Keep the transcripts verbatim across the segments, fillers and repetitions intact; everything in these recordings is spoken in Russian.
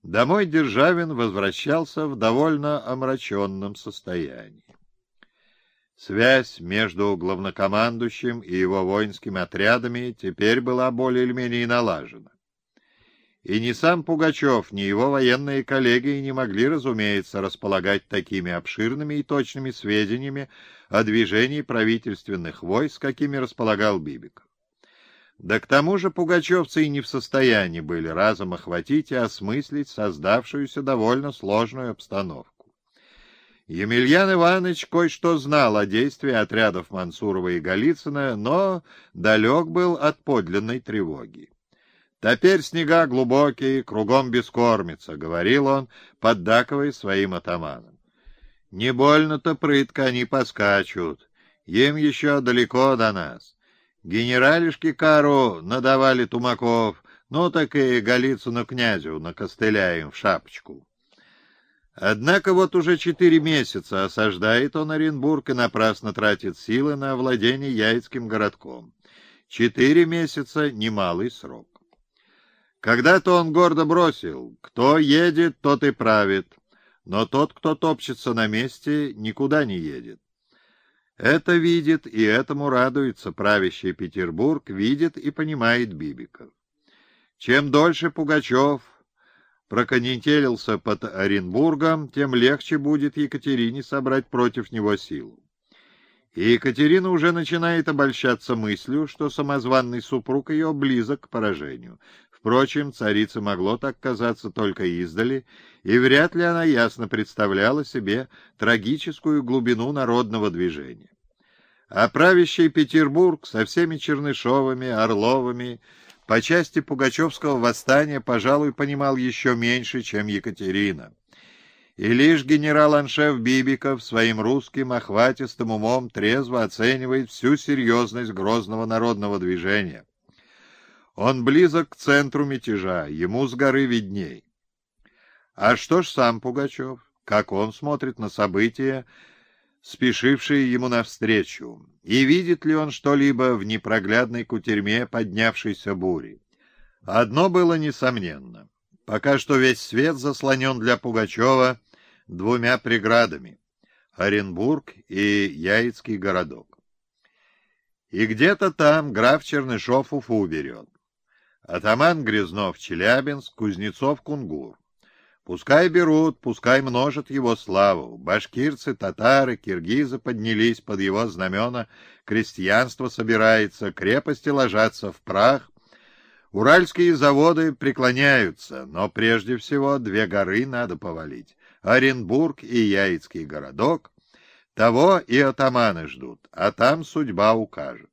Домой Державин возвращался в довольно омраченном состоянии. Связь между главнокомандующим и его воинскими отрядами теперь была более или менее налажена. И ни сам Пугачев, ни его военные коллеги не могли, разумеется, располагать такими обширными и точными сведениями о движении правительственных войск, какими располагал Бибиков. Да к тому же пугачевцы и не в состоянии были разом охватить и осмыслить создавшуюся довольно сложную обстановку. Емельян Иванович кое-что знал о действии отрядов Мансурова и Голицына, но далек был от подлинной тревоги. «Теперь снега глубокие, кругом бескормица», — говорил он, поддакивая своим атаманам. «Не больно-то прытко они поскачут, им еще далеко до нас. Генералишки кару надавали тумаков, ну так и Голицыну князю накостыляем в шапочку». Однако вот уже четыре месяца осаждает он Оренбург и напрасно тратит силы на овладение Яицким городком. Четыре месяца — немалый срок. Когда-то он гордо бросил: кто едет, тот и правит, но тот, кто топчется на месте, никуда не едет. Это видит и этому радуется правящий Петербург, видит и понимает Бибиков. Чем дольше Пугачев проконетелился под Оренбургом, тем легче будет Екатерине собрать против него силу. И Екатерина уже начинает обольщаться мыслью, что самозванный супруг ее близок к поражению. Впрочем, царице могло так казаться только издали, и вряд ли она ясно представляла себе трагическую глубину народного движения. А правящий Петербург со всеми Чернышовыми, Орловыми по части пугачевского восстания, пожалуй, понимал еще меньше, чем Екатерина. И лишь генерал-аншеф Бибиков своим русским охватистым умом трезво оценивает всю серьезность грозного народного движения. Он близок к центру мятежа, ему с горы видней. А что ж сам Пугачев? Как он смотрит на события, спешившие ему навстречу? И видит ли он что-либо в непроглядной кутерьме поднявшейся бури? Одно было несомненно. Пока что весь свет заслонен для Пугачева двумя преградами — Оренбург и Яицкий городок. И где-то там граф Чернышов Уфу берет. Атаман Грязнов — Челябинск, Кузнецов — Кунгур. Пускай берут, пускай множат его славу. Башкирцы, татары, киргизы поднялись под его знамена, крестьянство собирается, крепости ложатся в прах. Уральские заводы преклоняются, но прежде всего две горы надо повалить — Оренбург и Яицкий городок. Того и атаманы ждут, а там судьба укажет.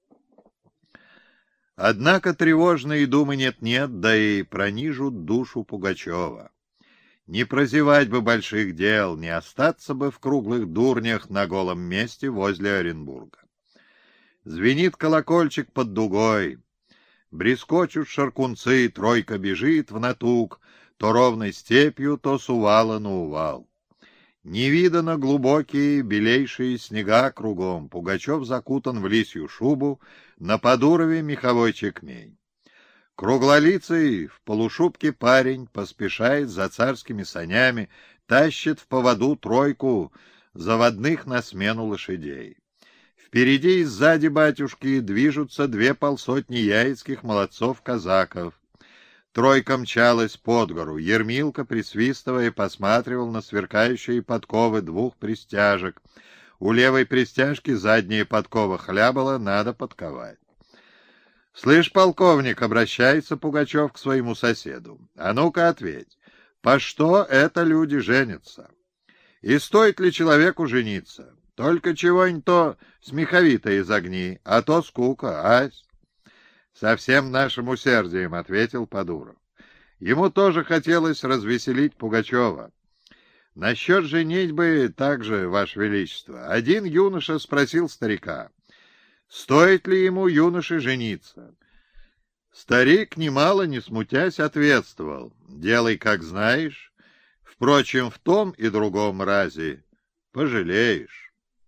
Однако тревожные думы нет-нет, да и пронижут душу Пугачева. Не прозевать бы больших дел, не остаться бы в круглых дурнях на голом месте возле Оренбурга. Звенит колокольчик под дугой, брескочут шаркунцы, тройка бежит в натуг, то ровной степью, то с увала на увал. Невиданно глубокие белейшие снега кругом, Пугачев закутан в лисью шубу, на подурове меховой чекмень. Круглолицый в полушубке парень поспешает за царскими санями, тащит в поводу тройку заводных на смену лошадей. Впереди и сзади батюшки движутся две полсотни яицких молодцов-казаков. Тройка мчалась под гору. Ермилка, присвистывая, посматривал на сверкающие подковы двух пристяжек. У левой пристяжки задняя подкова хлябала, надо подковать. — Слышь, полковник, — обращается Пугачев к своему соседу, — а ну-ка ответь, по что это люди женятся? И стоит ли человеку жениться? Только чего-нибудь то смеховитое загни, а то скука, ась. — Со всем нашим усердием, — ответил Подуров. Ему тоже хотелось развеселить Пугачева. — Насчет женитьбы также, Ваше Величество. Один юноша спросил старика, стоит ли ему, юноше, жениться. Старик, немало не смутясь, ответствовал: делай, как знаешь. Впрочем, в том и другом разе пожалеешь.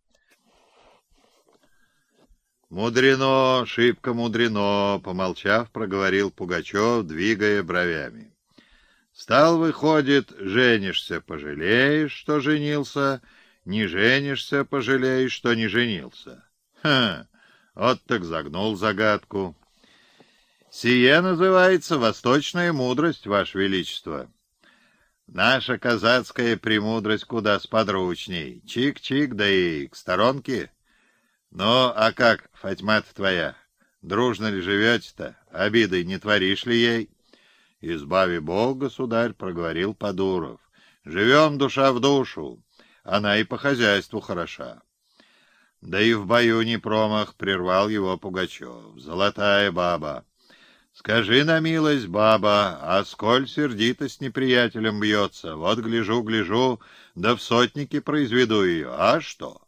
Мудрено, шибко мудрено, помолчав, проговорил Пугачев, двигая бровями. Стал, выходит, женишься, пожалеешь, что женился, не женишься, пожалеешь, что не женился. Ха, вот так загнул загадку. Сие называется восточная мудрость, Ваше Величество. Наша казацкая премудрость куда сподручней. Чик-чик, да и к сторонке. Ну, а как, Фатьма-то твоя, дружно ли живете-то? Обиды не творишь ли ей? Избави Бог, государь, проговорил Подуров. Живем душа в душу, она и по хозяйству хороша. Да и в бою не промах, прервал его Пугачев. Золотая баба. Скажи на милость, баба, а сколь сердито с неприятелем бьется? Вот гляжу, гляжу, да в сотнике произведу ее. А что?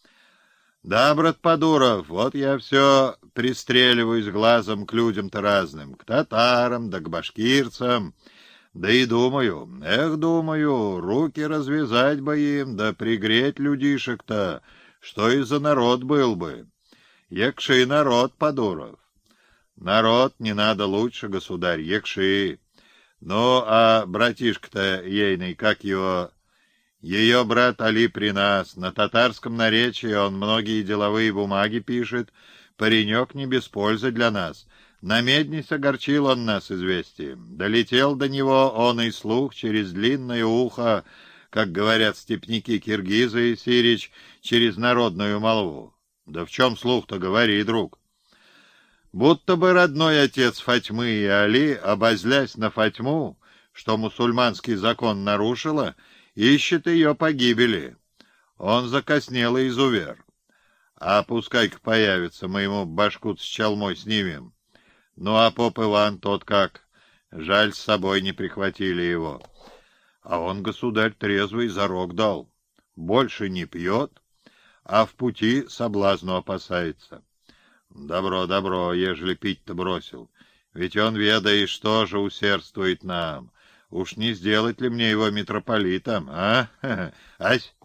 Да, брат Подуров, вот я все пристреливаюсь глазом к людям-то разным, к татарам, да к башкирцам, да и думаю, эх, думаю, руки развязать бы им, да пригреть людишек-то, что и за народ был бы. Якши народ, Подуров. Народ не надо лучше, государь, якши. Ну, а братишка-то ейный, как его... Ее брат Али при нас, на татарском наречии он многие деловые бумаги пишет, паренек не без пользы для нас. На меднись огорчил он нас известием. Долетел до него он и слух через длинное ухо, как говорят степняки-киргизы и сирич, через народную молву. Да в чем слух-то, говори, друг? Будто бы родной отец Фатьмы и Али, обозлясь на Фатьму, что мусульманский закон нарушила, ищет ее погибели. Он закоснелый изувер. А пускай-ка появится, мы ему башку с чалмой снимем. Ну, а поп Иван тот как? Жаль, с собой не прихватили его. А он, государь, трезвый зарок дал. Больше не пьет, а в пути соблазну опасается. Добро, добро, ежели пить-то бросил. Ведь он, ведаешь, тоже усердствует нам. Уж не сделать ли мне его митрополитом, а? Ась?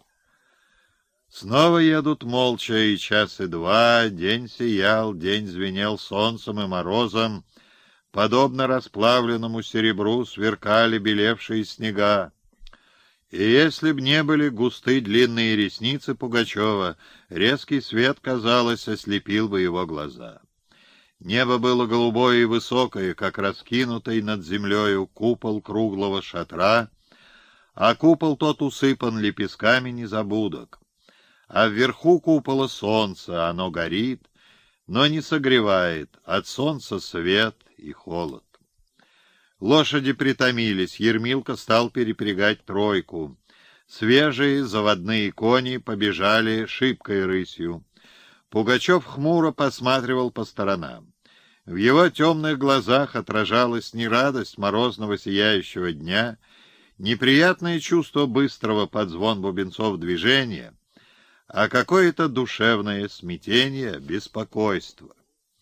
Снова едут молча, и час и два, день сиял, день звенел солнцем и морозом, подобно расплавленному серебру сверкали белевшие снега. И если б не были густы длинные ресницы Пугачева, резкий свет, казалось, ослепил бы его глаза. Небо было голубое и высокое, как раскинутый над землею купол круглого шатра, а купол тот усыпан лепестками незабудок. А вверху купола солнце, оно горит, но не согревает, от солнца свет и холод. Лошади притомились, Ермилка стал перепрягать тройку. Свежие заводные кони побежали шибкой рысью. Пугачев хмуро посматривал по сторонам. В его темных глазах отражалась не радость морозного сияющего дня, неприятное чувство быстрого под звон бубенцов движения, а какое-то душевное смятение, беспокойство.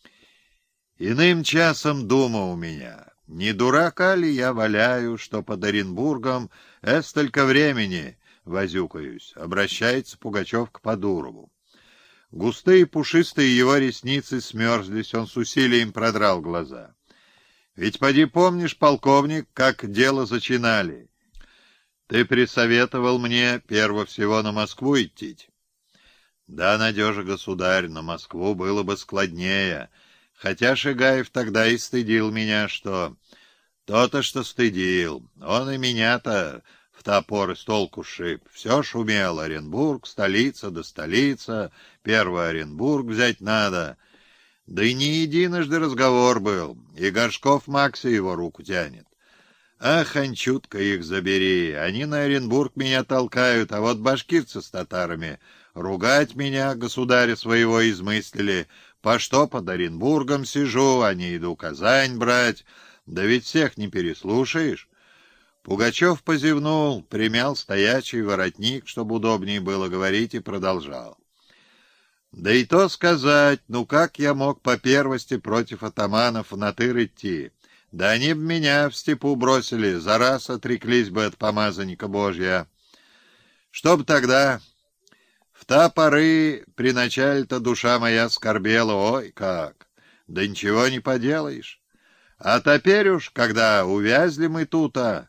Иным часом дума у меня, не дурака ли я валяю, что под Оренбургом столько времени возюкаюсь, обращается Пугачев к Подурову. Густые пушистые его ресницы смерзлись, он с усилием продрал глаза. Ведь поди помнишь, полковник, как дело зачинали. Ты присоветовал мне перво всего на Москву идти. Да, надежа, государь, на Москву было бы складнее, хотя Шигаев тогда и стыдил меня, что... То-то, что стыдил. Он и меня-то в топор из толку шиб. Все шумел. Оренбург, столица да столица. Первый Оренбург взять надо. Да и не единожды разговор был. И Горшков Макси его руку тянет. Ах, анчутка их забери. Они на Оренбург меня толкают, а вот башкирцы с татарами ругать меня, государя своего, измыслили. По что под Оренбургом сижу, а не иду Казань брать. Да ведь всех не переслушаешь. Пугачев позевнул, примял стоячий воротник, чтобы удобнее было говорить, и продолжал. Да и то сказать, ну как я мог по первости против атаманов в натыр идти? Да они б меня в степу бросили, за раз отреклись бы от помазанника Божья. Чтоб тогда... В та поры при начале-то душа моя скорбела, ой, как! Да ничего не поделаешь. А теперь уж, когда увязли мы тут-то,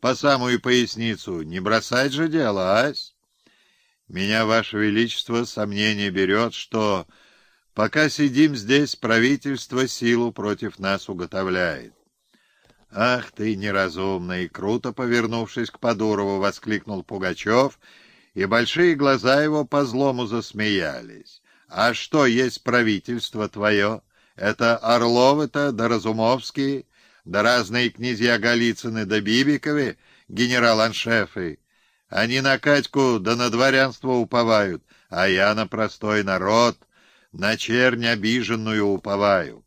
по самую поясницу, не бросать же дело, ась? Меня, Ваше Величество, сомнение берет, что, пока сидим здесь, правительство силу против нас уготовляет. «Ах ты, неразумный!» — круто повернувшись к Подурову, воскликнул Пугачев, и большие глаза его по-злому засмеялись. «А что есть правительство твое? Это Орловы-то да Разумовские, да разные князья Голицыны да Бибиковы, генерал-аншефы. Они на Катьку да на дворянство уповают, а я на простой народ, на чернь обиженную уповаю».